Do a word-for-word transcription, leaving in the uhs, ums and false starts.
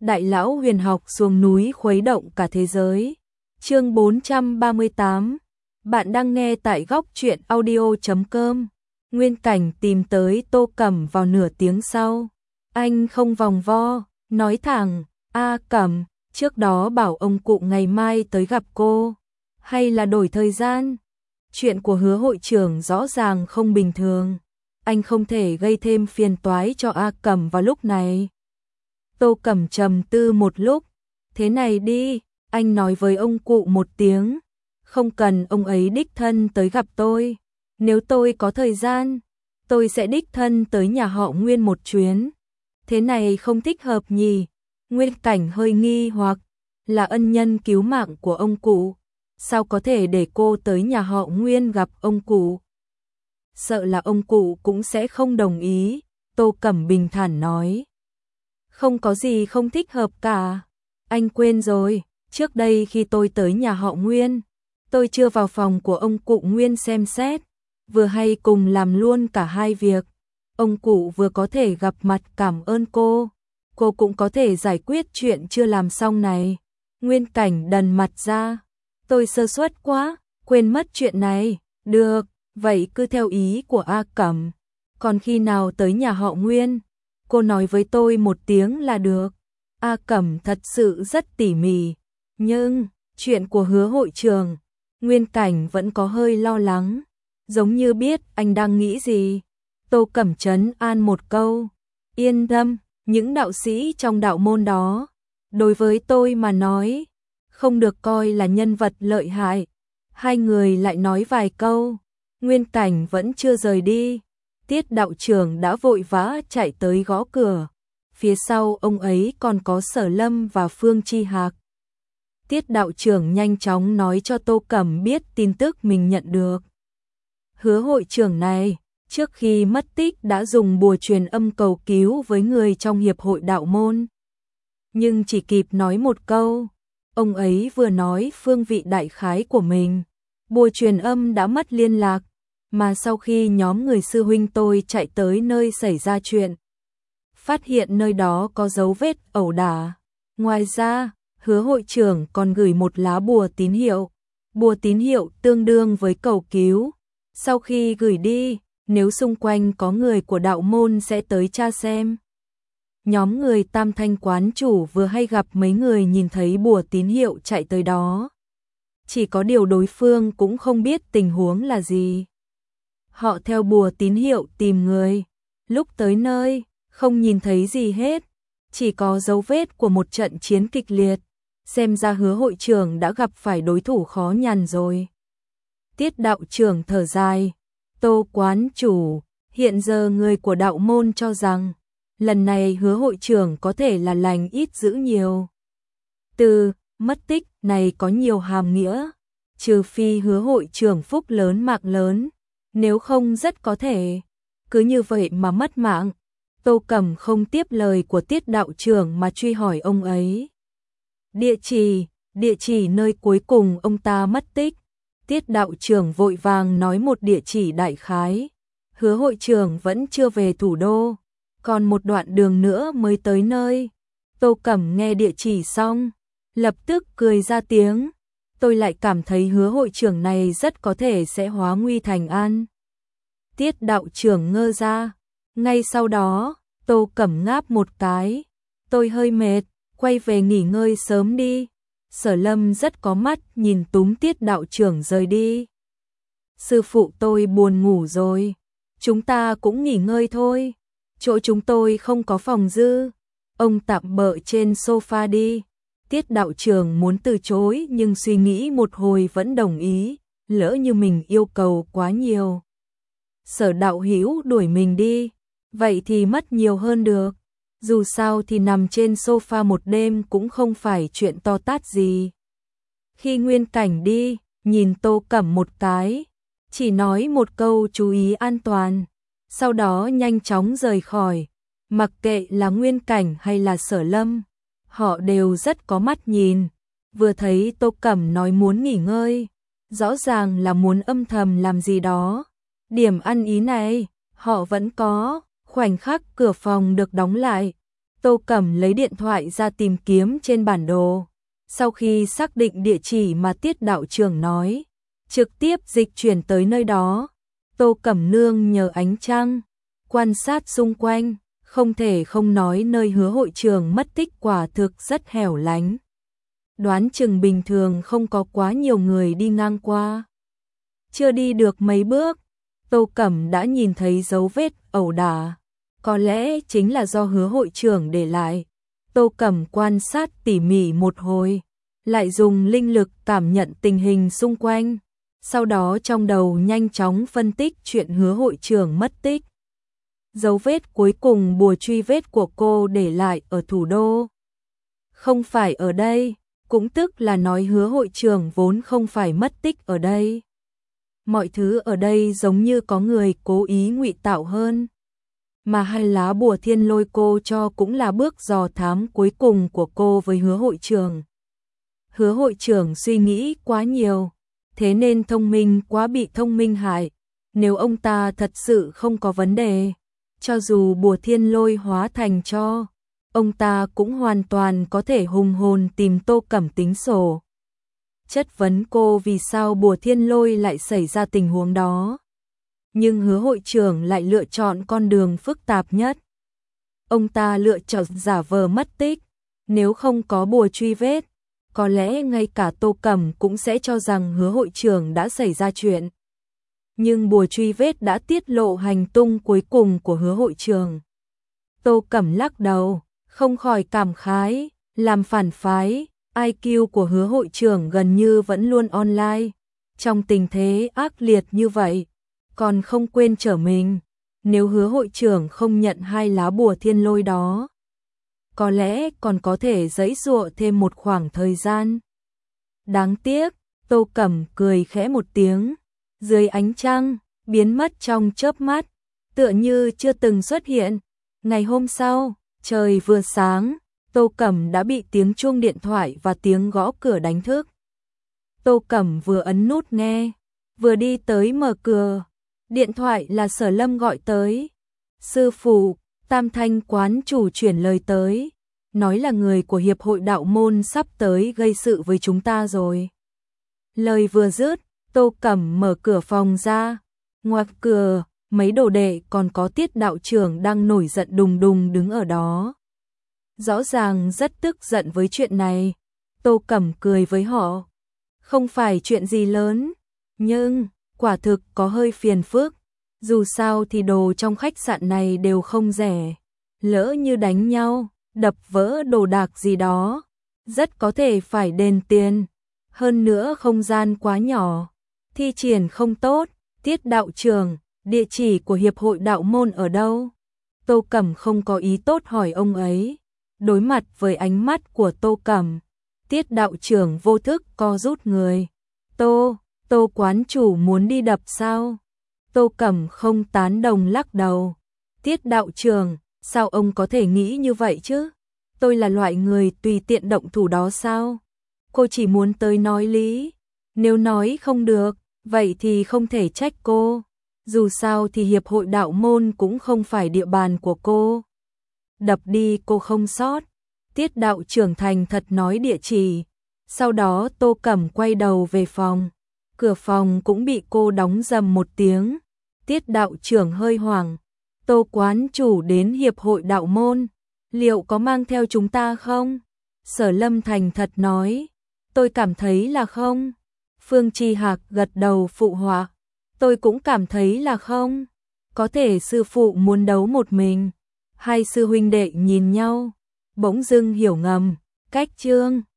Đại lão huyền học xuống núi khuấy động cả thế giới. Chương bốn trăm ba mươi tám. Bạn đang nghe tại góc truyện audio chấm com. Nguyên Cảnh tìm tới Tô Cẩm vào nửa tiếng sau. Anh không vòng vo, nói thẳng, "A Cẩm, trước đó bảo ông cụ ngày mai tới gặp cô, hay là đổi thời gian?" Chuyện của Hứa hội trưởng rõ ràng không bình thường, anh không thể gây thêm phiền toái cho A Cẩm vào lúc này. Tô Cẩm trầm tư một lúc, "Thế này đi, anh nói với ông cụ một tiếng, không cần ông ấy đích thân tới gặp tôi. Nếu tôi có thời gian, tôi sẽ đích thân tới nhà họ Nguyên một chuyến." "Thế này không thích hợp nhỉ?" Nguyên Cảnh hơi nghi hoặc, "Là ân nhân cứu mạng của ông cụ, sao có thể để cô tới nhà họ Nguyên gặp ông cụ?" "Sợ là ông cụ cũng sẽ không đồng ý." Tô Cẩm bình thản nói. "Không có gì không thích hợp cả. Anh quên rồi, trước đây khi tôi tới nhà họ Nguyên, tôi chưa vào phòng của ông cụ Nguyên xem xét, vừa hay cùng làm luôn cả hai việc. Ông cụ vừa có thể gặp mặt cảm ơn cô, cô cũng có thể giải quyết chuyện chưa làm xong này." Nguyên Cảnh đần mặt ra, "Tôi sơ suất quá, quên mất chuyện này." "Được, vậy cứ theo ý của A Cẩm. Còn khi nào tới nhà họ Nguyên, cô nói với tôi một tiếng là được." A Cẩm thật sự rất tỉ mỉ, nhưng chuyện của Hứa hội trưởng, Nguyên Cảnh vẫn có hơi lo lắng, giống như biết anh đang nghĩ gì. Tô Cẩm trấn an một câu, "Yên tâm, những đạo sĩ trong đạo môn đó, đối với tôi mà nói, không được coi là nhân vật lợi hại." Hai người lại nói vài câu, Nguyên Cảnh vẫn chưa rời đi. Tiết đạo trưởng đã vội vã chạy tới gõ cửa. Phía sau ông ấy còn có Sở Lâm và Phương Chi Hạc. Tiết đạo trưởng nhanh chóng nói cho Tô Cẩm biết tin tức mình nhận được. Hứa hội trưởng này, trước khi mất tích đã dùng bùa truyền âm cầu cứu với người trong hiệp hội đạo môn. Nhưng chỉ kịp nói một câu, ông ấy vừa nói phương vị đại khái của mình, bùa truyền âm đã mất liên lạc. Mà sau khi nhóm người sư huynh tôi chạy tới nơi xảy ra chuyện, phát hiện nơi đó có dấu vết ẩu đả. Ngoài ra, Hứa hội trưởng còn gửi một lá bùa tín hiệu. Bùa tín hiệu tương đương với cầu cứu. Sau khi gửi đi, nếu xung quanh có người của đạo môn sẽ tới tra xem. Nhóm người Tam Thanh quán chủ vừa hay gặp mấy người nhìn thấy bùa tín hiệu chạy tới đó. Chỉ có điều đối phương cũng không biết tình huống là gì. Họ theo bùa tín hiệu tìm người. Lúc tới nơi, không nhìn thấy gì hết, chỉ có dấu vết của một trận chiến kịch liệt. Xem ra Hứa hội trưởng đã gặp phải đối thủ khó nhằn rồi. Tiết đạo trưởng thở dài, "Tô quán chủ, hiện giờ người của đạo môn cho rằng, lần này Hứa hội trưởng có thể là lành ít dữ nhiều. Từ mất tích này có nhiều hàm nghĩa, trừ phi Hứa hội trưởng phúc lớn mạng lớn, nếu không rất có thể cứ như vậy mà mất mạng." Tô Cẩm không tiếp lời của Tiết đạo trưởng mà truy hỏi ông ấy. "Địa chỉ, địa chỉ nơi cuối cùng ông ta mất tích." Tiết đạo trưởng vội vàng nói một địa chỉ đại khái. "Hứa hội trưởng vẫn chưa về thủ đô, còn một đoạn đường nữa mới tới nơi." Tô Cẩm nghe địa chỉ xong, lập tức cười ra tiếng. "Tôi lại cảm thấy Hứa hội trưởng này rất có thể sẽ hóa nguy thành an." Tiết đạo trưởng ngơ ra. Ngay sau đó, Tô Cẩm ngáp một cái, "Tôi hơi mệt, quay về nghỉ ngơi sớm đi." Sở Lâm rất có mắt nhìn túm Tiết đạo trưởng rời đi. "Sư phụ tôi buồn ngủ rồi, chúng ta cũng nghỉ ngơi thôi, chỗ chúng tôi không có phòng dư, ông tạm bợ trên sofa đi." Tiết đạo trưởng muốn từ chối nhưng suy nghĩ một hồi vẫn đồng ý, lỡ như mình yêu cầu quá nhiều. Sở đạo hữu đuổi mình đi, vậy thì mất nhiều hơn được. Dù sao thì nằm trên sofa một đêm cũng không phải chuyện to tát gì. Khi Nguyên Cảnh đi, nhìn Tô Cẩm một cái, chỉ nói một câu chú ý an toàn, sau đó nhanh chóng rời khỏi. Mặc kệ là Nguyên Cảnh hay là Sở Lâm, họ đều rất có mắt nhìn. Vừa thấy Tô Cẩm nói muốn nghỉ ngơi, rõ ràng là muốn âm thầm làm gì đó. Điểm ăn ý này, họ vẫn có. Khoảnh khắc cửa phòng được đóng lại, Tô Cẩm lấy điện thoại ra tìm kiếm trên bản đồ. Sau khi xác định địa chỉ mà Tiết đạo trưởng nói, trực tiếp dịch chuyển tới nơi đó. Tô Cẩm nương nhờ ánh trăng, quan sát xung quanh, không thể không nói nơi Hứa hội trưởng mất tích quả thực rất hẻo lánh. Đoán chừng bình thường không có quá nhiều người đi ngang qua. Chưa đi được mấy bước, Tô Cẩm đã nhìn thấy dấu vết ẩu đả. Có lẽ chính là do Hứa hội trưởng để lại. Tô Cẩm quan sát tỉ mỉ một hồi, lại dùng linh lực cảm nhận tình hình xung quanh. Sau đó trong đầu nhanh chóng phân tích chuyện Hứa hội trưởng mất tích. Dấu vết cuối cùng bùa truy vết của cô để lại ở thủ đô. Không phải ở đây, cũng tức là nói Hứa hội trưởng vốn không phải mất tích ở đây. Mọi thứ ở đây giống như có người cố ý ngụy tạo hơn. Mà hai lá bùa thiên lôi cô cho cũng là bước dò thám cuối cùng của cô với Hứa hội trưởng. Hứa hội trưởng suy nghĩ quá nhiều, thế nên thông minh quá bị thông minh hại. Nếu ông ta thật sự không có vấn đề, cho dù bùa thiên lôi hóa thành cho, ông ta cũng hoàn toàn có thể hùng hồn tìm Tô Cẩm tính sổ. Chất vấn cô vì sao bùa thiên lôi lại xảy ra tình huống đó. Nhưng Hứa hội trưởng lại lựa chọn con đường phức tạp nhất. Ông ta lựa chọn giả vờ mất tích. Nếu không có bùa truy vết, có lẽ ngay cả Tô Cẩm cũng sẽ cho rằng Hứa hội trưởng đã xảy ra chuyện. Nhưng bùa truy vết đã tiết lộ hành tung cuối cùng của Hứa hội trưởng. Tô Cẩm lắc đầu, không khỏi cảm khái, làm phản phái, i kiu của Hứa hội trưởng gần như vẫn luôn online. Trong tình thế ác liệt như vậy, còn không quên trở mình. Nếu Hứa hội trưởng không nhận hai lá bùa thiên lôi đó, có lẽ còn có thể giãy giụa thêm một khoảng thời gian. Đáng tiếc, Tô Cẩm cười khẽ một tiếng, dưới ánh trăng, biến mất trong chớp mắt, tựa như chưa từng xuất hiện. Ngày hôm sau, trời vừa sáng, Tô Cẩm đã bị tiếng chuông điện thoại và tiếng gõ cửa đánh thức. Tô Cẩm vừa ấn nút nghe, vừa đi tới mở cửa. Điện thoại là Sở Lâm gọi tới. Sư phụ, Tam Thanh quán chủ chuyển lời tới, nói là người của Hiệp hội Đạo Môn sắp tới gây sự với chúng ta rồi. Lời vừa dứt, Tô Cẩm mở cửa phòng ra. Ngoài cửa, mấy đồ đệ còn có Tiết đạo trưởng đang nổi giận đùng đùng đứng ở đó. Rõ ràng rất tức giận với chuyện này. Tô Cẩm cười với họ. Không phải chuyện gì lớn, nhưng quả thực có hơi phiền phức. Dù sao thì đồ trong khách sạn này đều không rẻ. Lỡ như đánh nhau, đập vỡ đồ đạc gì đó, rất có thể phải đền tiền. Hơn nữa không gian quá nhỏ, thi triển không tốt. Tiết đạo trưởng, địa chỉ của Hiệp hội Đạo Môn ở đâu? Tô Cẩm không có ý tốt hỏi ông ấy. Đối mặt với ánh mắt của Tô Cẩm, Tiết đạo trưởng vô thức co rút người. Tô, Tô quán chủ muốn đi đập sao? Tô Cẩm không tán đồng lắc đầu. Tiết đạo trưởng, sao ông có thể nghĩ như vậy chứ? Tôi là loại người tùy tiện động thủ đó sao? Cô chỉ muốn tới nói lý. Nếu nói không được, vậy thì không thể trách cô. Dù sao thì Hiệp hội Đạo Môn cũng không phải địa bàn của cô. Đập đi cô không sót. Tiết đạo trưởng thành thật nói địa chỉ. Sau đó Tô Cẩm quay đầu về phòng. Cửa phòng cũng bị cô đóng rầm một tiếng. Tiết đạo trưởng hơi hoảng. Tô quán chủ đến Hiệp hội Đạo Môn, liệu có mang theo chúng ta không? Sở Lâm thành thật nói. Tôi cảm thấy là không. Phương Chi Hạc gật đầu phụ họa. Tôi cũng cảm thấy là không. Có thể sư phụ muốn đấu một mình. Hai sư huynh đệ nhìn nhau, bỗng dưng hiểu ngầm. Cách chương